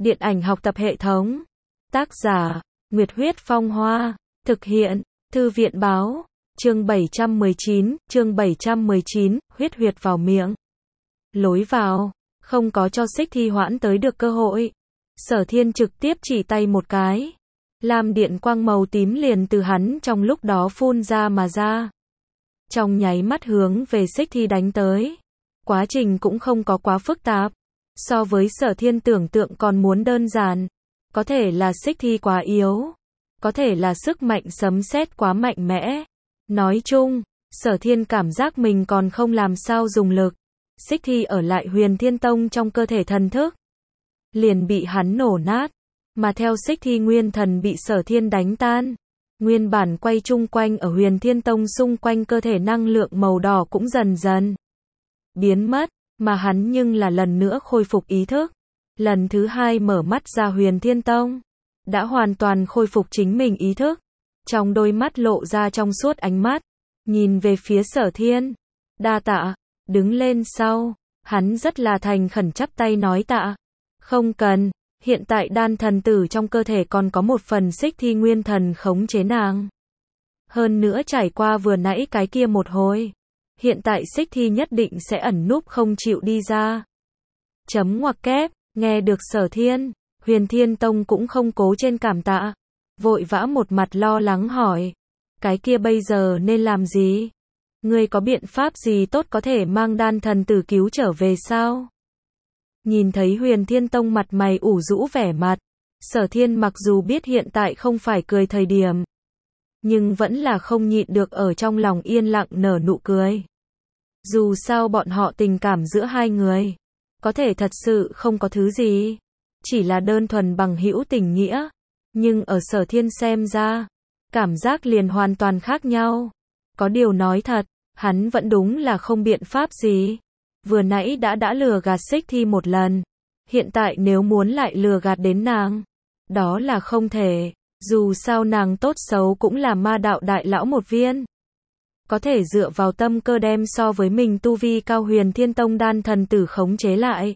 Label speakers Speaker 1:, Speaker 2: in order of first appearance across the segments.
Speaker 1: Điện ảnh học tập hệ thống. Tác giả, Nguyệt Huyết Phong Hoa. Thực hiện, Thư viện Báo. Chương 719, huyết huyệt vào miệng. Lối vào, không có cho Xích Thi hoãn tới được cơ hội. Sở Thiên trực tiếp chỉ tay một cái. Lam điện quang màu tím liền từ hắn trong lúc đó phun ra mà ra. Trong nháy mắt hướng về Xích Thi đánh tới. Quá trình cũng không có quá phức tạp. So với Sở Thiên tưởng tượng còn muốn đơn giản. Có thể là Xích Thi quá yếu. Có thể là sức mạnh sấm sét quá mạnh mẽ. Nói chung, Sở Thiên cảm giác mình còn không làm sao dùng lực. Xích Thi ở lại Huyền Thiên Tông trong cơ thể thần thức. Liền bị hắn nổ nát. Mà theo Xích Thi nguyên thần bị Sở Thiên đánh tan. Nguyên bản quay chung quanh ở Huyền Thiên Tông xung quanh cơ thể năng lượng màu đỏ cũng dần dần biến mất. Mà hắn nhưng là lần nữa khôi phục ý thức. Lần thứ hai mở mắt ra Huyền Thiên Tông. Đã hoàn toàn khôi phục chính mình ý thức. Trong đôi mắt lộ ra trong suốt ánh mắt. Nhìn về phía Sở Thiên. Đa tạ. Đứng lên sau. Hắn rất là thành khẩn chắp tay nói tạ. Không cần. Hiện tại đan thần tử trong cơ thể còn có một phần Xích Thi nguyên thần khống chế nàng. Hơn nữa trải qua vừa nãy cái kia một hồi. Hiện tại Xích Thi nhất định sẽ ẩn núp không chịu đi ra. Chấm ngoặc kép. Nghe được Sở Thiên. Huyền Thiên Tông cũng không cố trên cảm tạ. Vội vã một mặt lo lắng hỏi. Cái kia bây giờ nên làm gì? Ngươi có biện pháp gì tốt có thể mang đan thần tử cứu trở về sao? Nhìn thấy Huyền Thiên Tông mặt mày ủ rũ vẻ mặt. Sở Thiên mặc dù biết hiện tại không phải cười thời điểm. Nhưng vẫn là không nhịn được ở trong lòng yên lặng nở nụ cười. Dù sao bọn họ tình cảm giữa hai người. Có thể thật sự không có thứ gì. Chỉ là đơn thuần bằng hữu tình nghĩa. Nhưng ở Sở Thiên xem ra. Cảm giác liền hoàn toàn khác nhau. Có điều nói thật. Hắn vẫn đúng là không biện pháp gì. Vừa nãy đã lừa gạt Xích Thi một lần. Hiện tại nếu muốn lại lừa gạt đến nàng. Đó là không thể. Dù sao nàng tốt xấu cũng là ma đạo đại lão một viên. Có thể dựa vào tâm cơ đem so với mình tu vi cao Huyền Thiên Tông đan thần tử khống chế lại.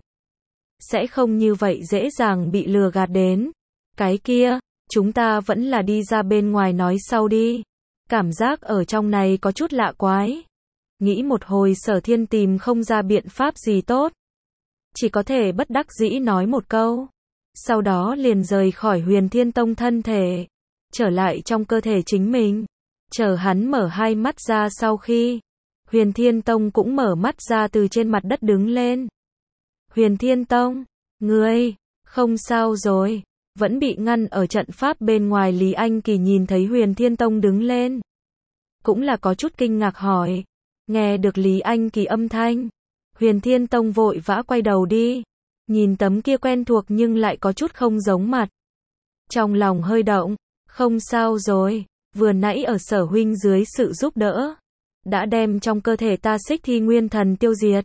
Speaker 1: Sẽ không như vậy dễ dàng bị lừa gạt đến. Cái kia, chúng ta vẫn là đi ra bên ngoài nói sau đi. Cảm giác ở trong này có chút lạ quái. Nghĩ một hồi Sở Thiên tìm không ra biện pháp gì tốt. Chỉ có thể bất đắc dĩ nói một câu. Sau đó liền rời khỏi Huyền Thiên Tông thân thể. Trở lại trong cơ thể chính mình. Chờ hắn mở hai mắt ra sau khi. Huyền Thiên Tông cũng mở mắt ra từ trên mặt đất đứng lên. Huyền Thiên Tông, ngươi, không sao rồi. Vẫn bị ngăn ở trận pháp bên ngoài Lý Anh Kỳ nhìn thấy Huyền Thiên Tông đứng lên. Cũng là có chút kinh ngạc hỏi. Nghe được Lý Anh Kỳ âm thanh. Huyền Thiên Tông vội vã quay đầu đi. Nhìn tấm kia quen thuộc nhưng lại có chút không giống mặt. Trong lòng hơi động. Không sao rồi. Vừa nãy ở Sở huynh dưới sự giúp đỡ. Đã đem trong cơ thể ta Xích Thi nguyên thần tiêu diệt.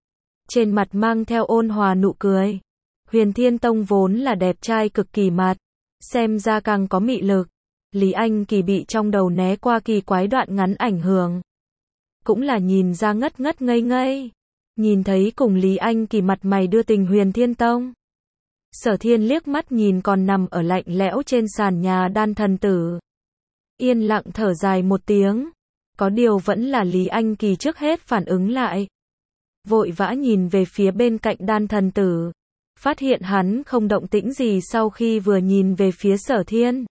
Speaker 1: Trên mặt mang theo ôn hòa nụ cười. Huyền Thiên Tông vốn là đẹp trai cực kỳ mặt. Xem ra càng có mị lực. Lý Anh Kỳ bị trong đầu né qua kỳ quái đoạn ngắn ảnh hưởng. Cũng là nhìn ra ngất ngất ngây ngây. Nhìn thấy cùng Lý Anh Kỳ mặt mày đưa tình Huyền Thiên Tông. Sở Thiên liếc mắt nhìn còn nằm ở lạnh lẽo trên sàn nhà đan thần tử. Yên lặng thở dài một tiếng. Có điều vẫn là Lý Anh Kỳ trước hết phản ứng lại. Vội vã nhìn về phía bên cạnh đan thần tử. Phát hiện hắn không động tĩnh gì sau khi vừa nhìn về phía Sở Thiên.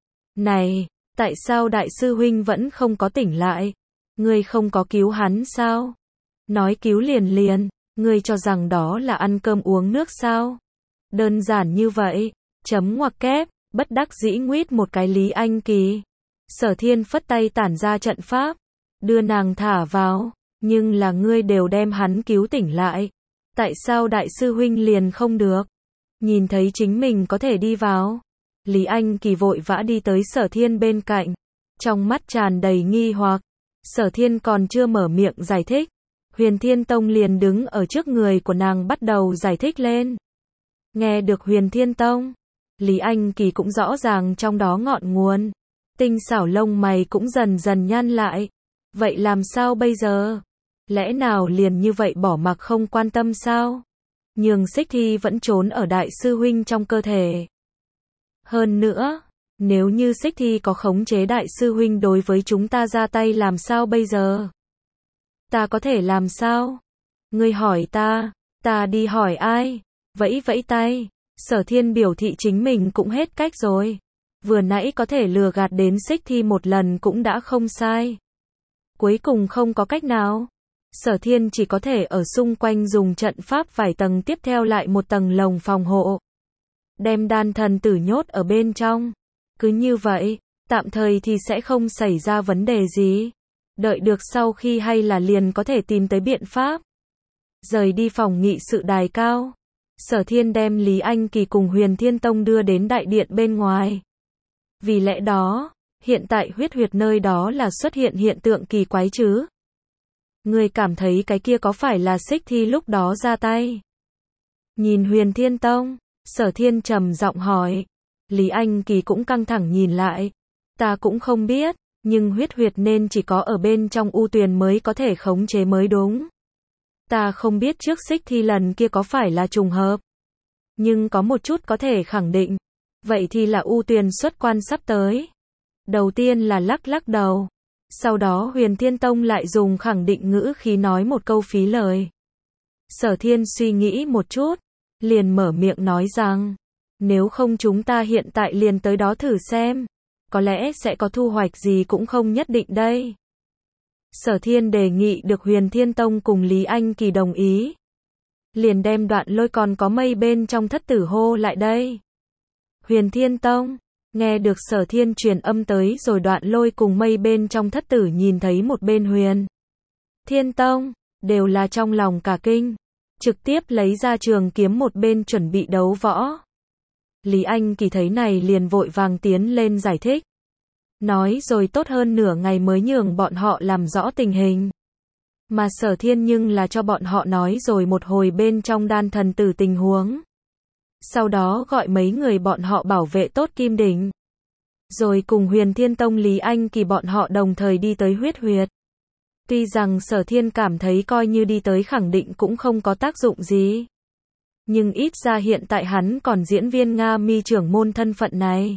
Speaker 1: Này, tại sao đại sư huynh vẫn không có tỉnh lại? Ngươi không có cứu hắn sao? Nói cứu liền, ngươi cho rằng đó là ăn cơm uống nước sao? Đơn giản như vậy. Chấm ngoặc kép, bất đắc dĩ nguyết một cái Lý Anh Kỳ. Sở Thiên phất tay tản ra trận pháp. Đưa nàng thả vào. Nhưng là ngươi đều đem hắn cứu tỉnh lại. Tại sao đại sư huynh liền không được? Nhìn thấy chính mình có thể đi vào. Lý Anh Kỳ vội vã đi tới Sở Thiên bên cạnh. Trong mắt tràn đầy nghi hoặc. Sở Thiên còn chưa mở miệng giải thích. Huyền Thiên Tông liền đứng ở trước người của nàng bắt đầu giải thích lên. Nghe được Huyền Thiên Tông. Lý Anh Kỳ cũng rõ ràng trong đó ngọn nguồn. Tinh xảo lông mày cũng dần dần nhăn lại. Vậy làm sao bây giờ? Lẽ nào liền như vậy bỏ mặc không quan tâm sao? nhưng xích thi vẫn trốn ở đại sư huynh trong cơ thể. Hơn nữa, nếu như xích thi có khống chế đại sư huynh đối với chúng ta ra tay làm sao bây giờ? Ta có thể làm sao? Ngươi hỏi ta đi hỏi ai? Vẫy vẫy tay, Sở Thiên biểu thị chính mình cũng hết cách rồi. Vừa nãy có thể lừa gạt đến xích thi một lần cũng đã không sai. Cuối cùng không có cách nào. Sở Thiên chỉ có thể ở xung quanh dùng trận pháp vài tầng tiếp theo lại một tầng lồng phòng hộ. Đem đan thần tử nhốt ở bên trong. Cứ như vậy, tạm thời thì sẽ không xảy ra vấn đề gì. Đợi được sau khi hay là liền có thể tìm tới biện pháp. Rời đi phòng nghị sự đài cao. Sở Thiên đem Lý Anh Kỳ cùng Huyền Thiên Tông đưa đến đại điện bên ngoài. Vì lẽ đó, hiện tại huyết huyệt nơi đó là xuất hiện hiện tượng kỳ quái chứ? Ngươi cảm thấy cái kia có phải là xích thi lúc đó ra tay? Nhìn Huyền Thiên Tông, Sở Thiên trầm giọng hỏi. Lý Anh Kỳ cũng căng thẳng nhìn lại. Ta cũng không biết, nhưng huyết huyệt nên chỉ có ở bên trong u tuyền mới có thể khống chế mới đúng. Ta không biết trước xích thi lần kia có phải là trùng hợp. Nhưng có một chút có thể khẳng định. Vậy thì là u tuyền xuất quan sắp tới. Đầu tiên là lắc lắc đầu. Sau đó Huyền Thiên Tông lại dùng khẳng định ngữ khí nói một câu phí lời. Sở Thiên suy nghĩ một chút. Liền mở miệng nói rằng. Nếu không chúng ta hiện tại liền tới đó thử xem. Có lẽ sẽ có thu hoạch gì cũng không nhất định đây. Sở Thiên đề nghị được Huyền Thiên Tông cùng Lý Anh Kỳ đồng ý. Liền đem Đoạn Lôi còn có mây bên trong thất tử hô lại đây. Huyền Thiên Tông, nghe được Sở Thiên truyền âm tới rồi Đoạn Lôi cùng mây bên trong thất tử nhìn thấy một bên Huyền Thiên Tông, đều là trong lòng cả kinh. Trực tiếp lấy ra trường kiếm một bên chuẩn bị đấu võ. Lý Anh Kỳ thấy này liền vội vàng tiến lên giải thích. Nói rồi tốt hơn nửa ngày mới nhường bọn họ làm rõ tình hình. Mà Sở Thiên nhưng là cho bọn họ nói rồi một hồi bên trong đan thần tử tình huống. Sau đó gọi mấy người bọn họ bảo vệ tốt Kim Đỉnh. Rồi cùng Huyền Thiên Tông Lý Anh Kỳ bọn họ đồng thời đi tới huyết huyệt. Tuy rằng Sở Thiên cảm thấy coi như đi tới khẳng định cũng không có tác dụng gì. Nhưng ít ra hiện tại hắn còn diễn viên Nga Mi trưởng môn thân phận này.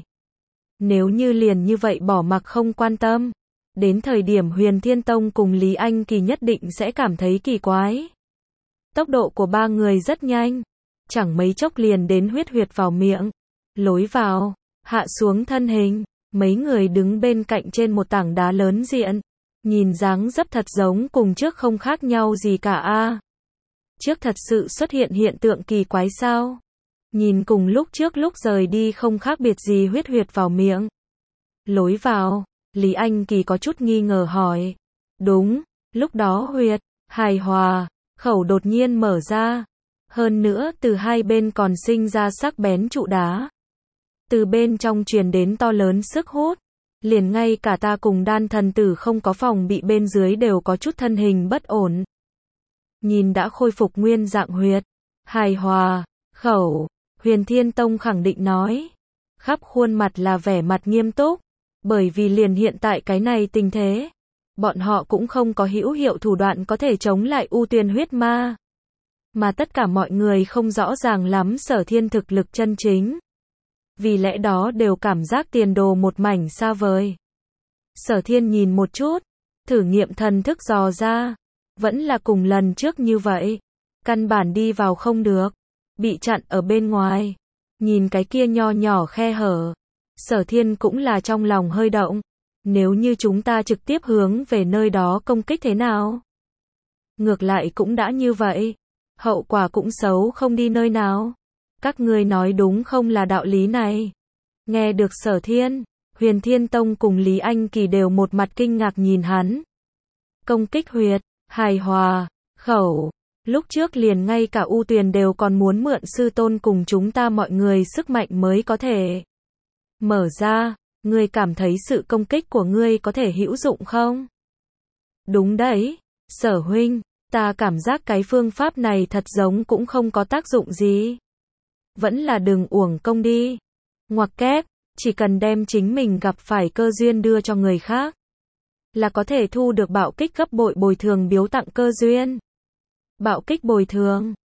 Speaker 1: Nếu như liền như vậy bỏ mặc không quan tâm, đến thời điểm Huyền Thiên Tông cùng Lý Anh Kỳ nhất định sẽ cảm thấy kỳ quái. Tốc độ của ba người rất nhanh, chẳng mấy chốc liền đến huyết huyệt vào miệng, lối vào, hạ xuống thân hình, mấy người đứng bên cạnh trên một tảng đá lớn diện, nhìn dáng dấp thật giống cùng trước không khác nhau gì cả a. Trước thật sự xuất hiện hiện tượng kỳ quái sao? Nhìn cùng lúc trước lúc rời đi không khác biệt gì huyết huyệt vào miệng. Lối vào, Lý Anh Kỳ có chút nghi ngờ hỏi. Đúng, lúc đó huyệt, hài hòa, khẩu đột nhiên mở ra. Hơn nữa từ hai bên còn sinh ra sắc bén trụ đá. Từ bên trong truyền đến to lớn sức hút. Liền ngay cả ta cùng đan thần tử không có phòng bị bên dưới đều có chút thân hình bất ổn. Nhìn đã khôi phục nguyên dạng huyệt, hài hòa, khẩu, Huyền Thiên Tông khẳng định nói. Khắp khuôn mặt là vẻ mặt nghiêm túc, bởi vì liền hiện tại cái này tình thế, bọn họ cũng không có hữu hiệu thủ đoạn có thể chống lại u tuyền huyết ma. Mà tất cả mọi người không rõ ràng lắm Sở Thiên thực lực chân chính. Vì lẽ đó đều cảm giác tiền đồ một mảnh xa vời. Sở Thiên nhìn một chút, thử nghiệm thần thức dò ra. Vẫn là cùng lần trước như vậy. Căn bản đi vào không được. Bị chặn ở bên ngoài. Nhìn cái kia nho nhỏ khe hở. Sở Thiên cũng là trong lòng hơi động. Nếu như chúng ta trực tiếp hướng về nơi đó công kích thế nào? Ngược lại cũng đã như vậy. Hậu quả cũng xấu không đi nơi nào. Các ngươi nói đúng không là đạo lý này? Nghe được Sở Thiên, Huyền Thiên Tông cùng Lý Anh Kỳ đều một mặt kinh ngạc nhìn hắn. Công kích huyệt, hài hòa, khẩu. Lúc trước liền ngay cả U Tuyền đều còn muốn mượn sư tôn cùng chúng ta mọi người sức mạnh mới có thể mở ra. Ngươi cảm thấy sự công kích của ngươi có thể hữu dụng không? Đúng đấy, Sở huynh, ta cảm giác cái phương pháp này thật giống cũng không có tác dụng gì. Vẫn là đừng uổng công đi. Ngoặc kép, chỉ cần đem chính mình gặp phải cơ duyên đưa cho người khác, là có thể thu được bạo kích gấp bội bồi thường biếu tặng cơ duyên. Bạo kích bồi thường,